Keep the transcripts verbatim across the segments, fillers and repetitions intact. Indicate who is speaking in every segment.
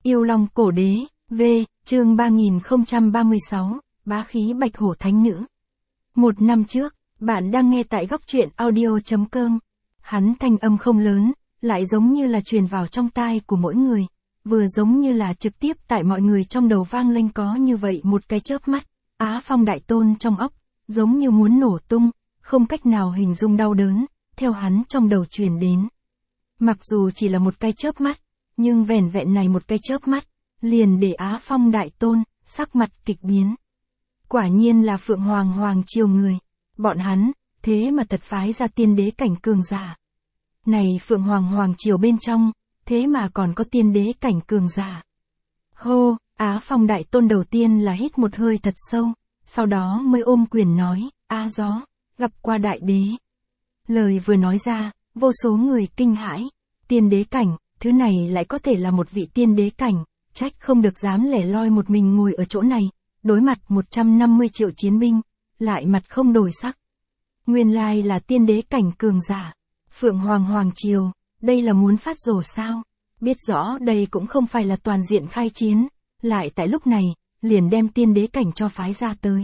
Speaker 1: Yêu Long Cổ Đế, V, chương ba nghìn không trăm ba mươi sáu, Bá khí Bạch Hổ Thánh Nữ. Một năm trước, bạn đang nghe tại góc truyện audio.com. Hắn thanh âm không lớn, lại giống như là truyền vào trong tai của mỗi người, vừa giống như là trực tiếp tại mọi người trong đầu vang lên có như vậy một cái chớp mắt, Á Phong Đại Tôn trong óc, giống như muốn nổ tung, không cách nào hình dung đau đớn, theo hắn trong đầu truyền đến. Mặc dù chỉ là một cái chớp mắt, nhưng vẻn vẹn này một cái chớp mắt, liền để Á Phong Đại Tôn, sắc mặt kịch biến. Quả nhiên là Phượng Hoàng Hoàng triều người, bọn hắn, thế mà thật phái ra tiên đế cảnh cường giả. Này Phượng Hoàng Hoàng triều bên trong, thế mà còn có tiên đế cảnh cường giả. Hô, Á Phong Đại Tôn đầu tiên là hít một hơi thật sâu, sau đó mới ôm quyền nói, Á gió, gặp qua đại đế. Lời vừa nói ra, vô số người kinh hãi, tiên đế cảnh, thứ này lại có thể là một vị tiên đế cảnh, trách không được dám lẻ loi một mình ngồi ở chỗ này, đối mặt một trăm năm mươi triệu chiến binh, lại mặt không đổi sắc. Nguyên lai là tiên đế cảnh cường giả, Phượng Hoàng Hoàng triều, đây là muốn phát rồ sao? Biết rõ đây cũng không phải là toàn diện khai chiến, lại tại lúc này, liền đem tiên đế cảnh cho phái ra tới.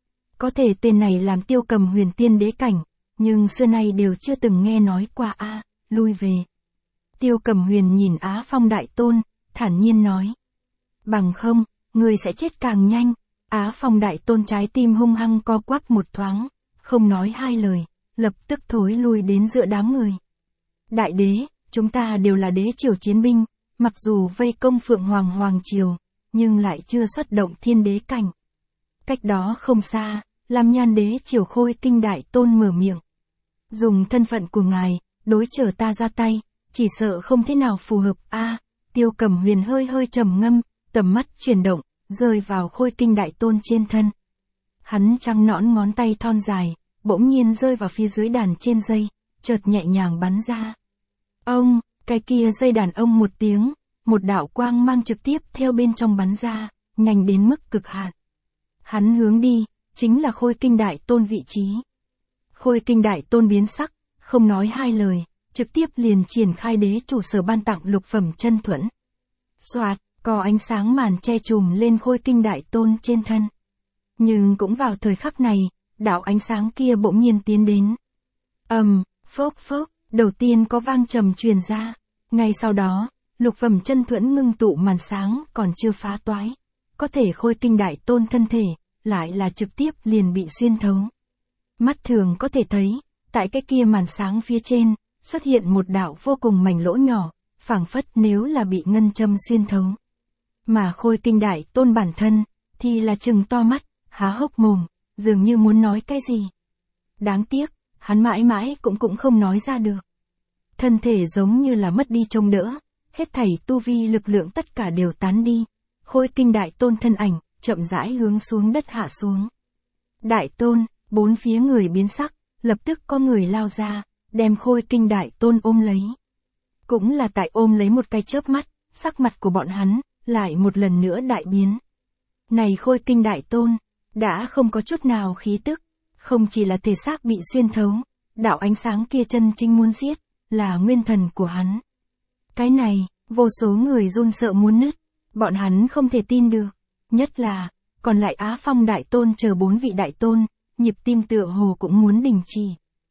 Speaker 1: Có thể tên này làm Tiêu Cầm Huyền tiên đế cảnh, nhưng xưa nay đều chưa từng nghe nói qua a, à, lui về. Tiêu Cầm Huyền nhìn Á Phong Đại Tôn, thản nhiên nói. Bằng không, người sẽ chết càng nhanh. Á Phong Đại Tôn trái tim hung hăng co quắp một thoáng, không nói hai lời, lập tức thối lui đến giữa đám người. Đại đế, chúng ta đều là đế triều chiến binh, mặc dù vây công Phượng Hoàng Hoàng triều, nhưng lại chưa xuất động thiên đế cảnh. Cách đó không xa, Lam Nhan đế triều Khôi Kinh Đại Tôn mở miệng. Dùng thân phận của ngài, đối trở ta ra tay, chỉ sợ không thế nào phù hợp a. À, Tiêu Cầm Huyền hơi hơi trầm ngâm, tầm mắt chuyển động, rơi vào Khôi Kinh Đại Tôn trên thân. Hắn trắng nõn ngón tay thon dài, bỗng nhiên rơi vào phía dưới đàn trên dây, chợt nhẹ nhàng bắn ra. Ông, cái kia dây đàn ông một tiếng, một đạo quang mang trực tiếp theo bên trong bắn ra, nhanh đến mức cực hạn. Hắn hướng đi, chính là Khôi Kinh Đại Tôn vị trí. Khôi Kinh Đại Tôn biến sắc, không nói hai lời, trực tiếp liền triển khai đế chủ sở ban tặng lục phẩm chân thuẫn. Soạt, có ánh sáng màn che trùm lên Khôi Kinh Đại Tôn trên thân. Nhưng cũng vào thời khắc này, đạo ánh sáng kia bỗng nhiên tiến đến. Ầm, um, phốc phốc, đầu tiên có vang trầm truyền ra, ngay sau đó, lục phẩm chân thuẫn ngưng tụ màn sáng còn chưa phá toái, có thể Khôi Kinh Đại Tôn thân thể, lại là trực tiếp liền bị xuyên thấu. Mắt thường có thể thấy, tại cái kia màn sáng phía trên, xuất hiện một đạo vô cùng mảnh lỗ nhỏ, phảng phất nếu là bị ngân châm xuyên thấu. Mà Khôi Kinh Đại Tôn bản thân, thì là trừng to mắt, há hốc mồm, dường như muốn nói cái gì. Đáng tiếc, hắn mãi mãi cũng cũng không nói ra được. Thân thể giống như là mất đi trông đỡ, hết thảy tu vi lực lượng tất cả đều tán đi. Khôi Kinh Đại Tôn thân ảnh, chậm rãi hướng xuống đất hạ xuống. Đại Tôn, bốn phía người biến sắc, lập tức có người lao ra, đem Khôi Kinh Đại Tôn ôm lấy. Cũng là tại ôm lấy một cái chớp mắt, sắc mặt của bọn hắn, lại một lần nữa đại biến. Này Khôi Kinh Đại Tôn, đã không có chút nào khí tức, không chỉ là thể xác bị xuyên thấu, đạo ánh sáng kia chân chính muốn giết, là nguyên thần của hắn. Cái này, vô số người run sợ muốn nứt, bọn hắn không thể tin được, nhất là, còn lại Á Phong Đại Tôn chờ bốn vị Đại Tôn, nhịp tim tựa hồ cũng muốn đình chỉ.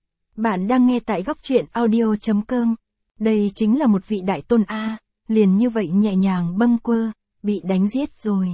Speaker 1: Bạn đang nghe tại góc truyện audio.com, đây chính là một vị Đại Tôn A, liền như vậy nhẹ nhàng bâng quơ, bị đánh giết rồi.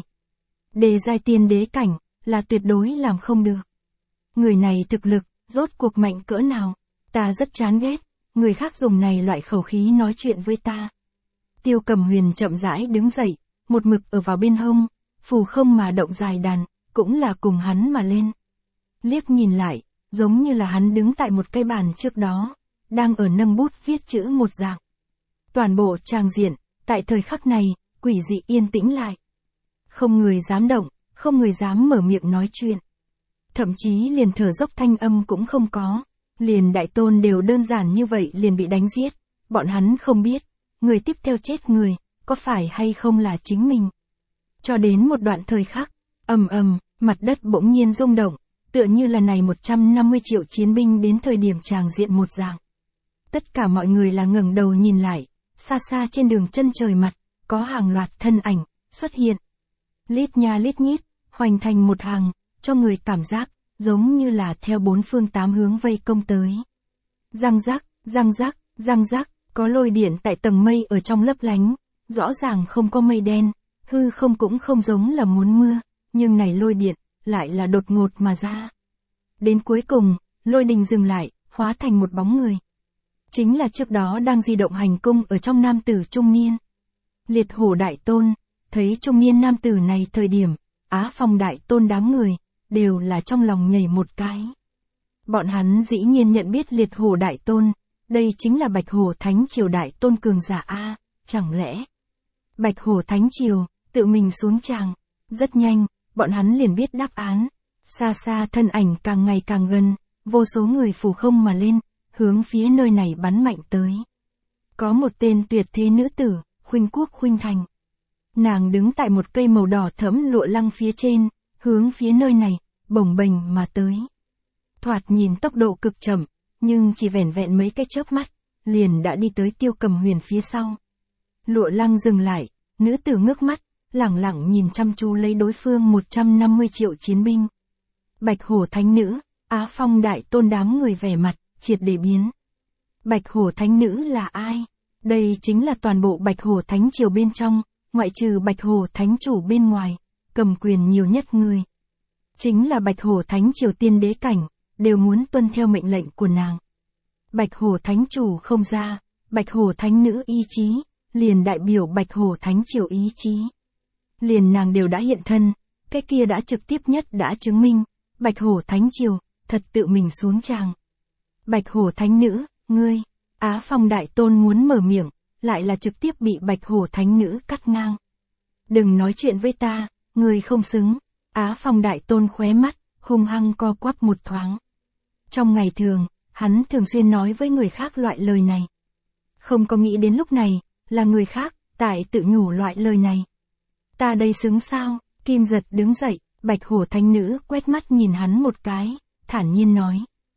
Speaker 1: Đề giai tiên đế cảnh, là tuyệt đối làm không được. Người này thực lực, rốt cuộc mạnh cỡ nào, ta rất chán ghét, người khác dùng này loại khẩu khí nói chuyện với ta. Tiêu Cầm Huyền chậm rãi đứng dậy, một mực ở vào bên hông, phù không mà động dài đàn, cũng là cùng hắn mà lên. Liếc nhìn lại, giống như là hắn đứng tại một cây bàn trước đó, đang ở nâng bút viết chữ một dạng. Toàn bộ tràng diện, tại thời khắc này, quỷ dị yên tĩnh lại. Không người dám động, không người dám mở miệng nói chuyện. Thậm chí liền thở dốc thanh âm cũng không có, liền Đại Tôn đều đơn giản như vậy liền bị đánh giết, bọn hắn không biết, người tiếp theo chết người, có phải hay không là chính mình. Cho đến một đoạn thời khắc, ầm ầm, mặt đất bỗng nhiên rung động, tựa như là này một trăm năm mươi triệu chiến binh đến thời điểm tràng diện một dạng. Tất cả mọi người là ngẩng đầu nhìn lại, xa xa trên đường chân trời mặt, có hàng loạt thân ảnh xuất hiện. Lít nha lít nhít, hoành thành một hàng, cho người cảm giác giống như là theo bốn phương tám hướng vây công tới. Răng rắc, răng rắc, răng rắc, có lôi điện tại tầng mây ở trong lấp lánh, rõ ràng không có mây đen, hư không cũng không giống là muốn mưa, nhưng này lôi điện lại là đột ngột mà ra. Đến cuối cùng, lôi đình dừng lại, hóa thành một bóng người. Chính là trước đó đang di động hành cung ở trong nam tử trung niên. Liệt Hổ Đại Tôn, thấy trung niên nam tử này thời điểm, Á Phong Đại Tôn đám người, đều là trong lòng nhảy một cái. Bọn hắn dĩ nhiên nhận biết Liệt Hổ Đại Tôn, đây chính là Bạch Hổ Thánh Triều Đại Tôn cường giả A, chẳng lẽ Bạch Hổ Thánh Triều, tự mình xuống tràng. Rất nhanh, bọn hắn liền biết đáp án. Xa xa thân ảnh càng ngày càng gần, vô số người phủ không mà lên, hướng phía nơi này bắn mạnh tới. Có một tên tuyệt thế nữ tử, Khuynh Quốc Khuynh Thành. Nàng đứng tại một cây màu đỏ thẫm lụa lăng phía trên, hướng phía nơi này, bồng bềnh mà tới. Thoạt nhìn tốc độ cực chậm, nhưng chỉ vẻn vẹn mấy cái chớp mắt, liền đã đi tới Tiêu Cầm Huyền phía sau. Lụa lăng dừng lại, nữ tử ngước mắt, lẳng lặng nhìn chăm chú lấy đối phương một trăm năm mươi triệu chiến binh. Bạch Hổ Thánh Nữ, Á Phong Đại Tôn đám người vẻ mặt, triệt để biến. Bạch Hổ Thánh Nữ là ai? Đây chính là toàn bộ Bạch Hổ Thánh Triều bên trong, ngoại trừ Bạch Hổ Thánh Chủ bên ngoài, cầm quyền nhiều nhất người. Chính là Bạch Hổ Thánh Triều tiên đế cảnh, đều muốn tuân theo mệnh lệnh của nàng. Bạch Hổ Thánh Chủ không ra, Bạch Hổ Thánh Nữ ý chí, liền đại biểu Bạch Hổ Thánh Triều ý chí. Liền nàng đều đã hiện thân, cái kia đã trực tiếp nhất đã chứng minh, Bạch Hổ Thánh Triều, thật tự mình xuống tràng. Bạch Hổ Thánh Nữ, ngươi, Á Phong Đại Tôn muốn mở miệng, lại là trực tiếp bị Bạch Hổ Thánh Nữ cắt ngang. Đừng nói chuyện với ta, ngươi không xứng. Á Phong Đại Tôn khóe mắt, hung hăng co quắp một thoáng. Trong ngày thường, hắn thường xuyên nói với người khác loại lời này. Không có nghĩ đến lúc này, là người khác, tại tự nhủ loại lời này. Ta đây xứng sao? Kim Giật đứng dậy, Bạch Hổ Thánh Nữ quét mắt nhìn hắn một cái, thản nhiên nói.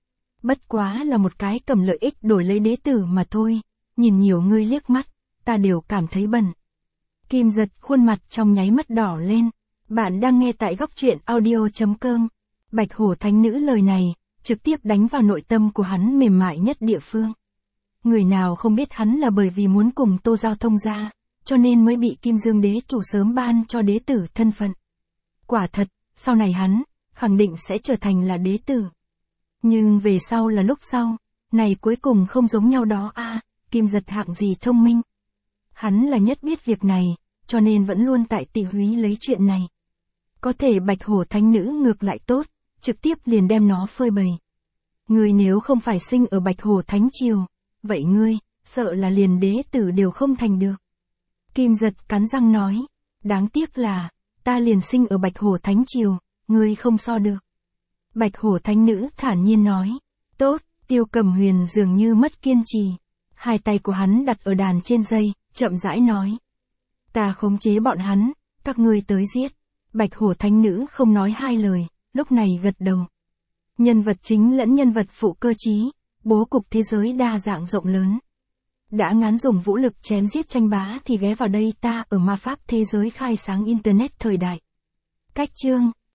Speaker 1: Bất quá là một cái cầm lợi ích đổi lấy đế tử mà thôi, nhìn nhiều ngươi liếc mắt, ta đều cảm thấy bẩn. Kim Giật khuôn mặt trong nháy mắt đỏ lên. Bạn đang nghe tại góc truyện audio chấm com. Bạch Hổ Thánh Nữ lời này, trực tiếp đánh vào nội tâm của hắn mềm mại nhất địa phương. Người nào không biết hắn là bởi vì muốn cùng Tô Giao thông gia, cho nên mới bị Kim Dương Đế Chủ sớm ban cho đế tử thân phận. Quả thật, sau này hắn, khẳng định sẽ trở thành là đế tử. Nhưng về sau là lúc sau, này cuối cùng không giống nhau đó a. À, Kim Giật hạng gì thông minh. Hắn là nhất biết việc này, cho nên vẫn luôn tại tỉ húy lấy chuyện này. Có thể Bạch Hổ Thánh Nữ ngược lại tốt, trực tiếp liền đem nó phơi bày. Ngươi nếu không phải sinh ở Bạch Hổ Thánh Triều, vậy ngươi, sợ là liền đế tử đều không thành được. Kim Giật cắn răng nói, đáng tiếc là, ta liền sinh ở Bạch Hổ Thánh Triều, ngươi không so được. Bạch Hổ Thánh Nữ thản nhiên nói, tốt. Tiêu Cầm Huyền dường như mất kiên trì. Hai tay của hắn đặt ở đàn trên dây, chậm rãi nói. Ta khống chế bọn hắn, các ngươi tới giết. Bạch Hổ Thánh Nữ không nói hai lời, lúc này gật đầu. Nhân vật chính lẫn nhân vật phụ cơ trí, bố cục thế giới đa dạng rộng lớn. Đã ngán dùng vũ lực chém giết tranh bá thì ghé vào đây ta ở ma pháp thế giới khai sáng Internet thời đại. Cách chương,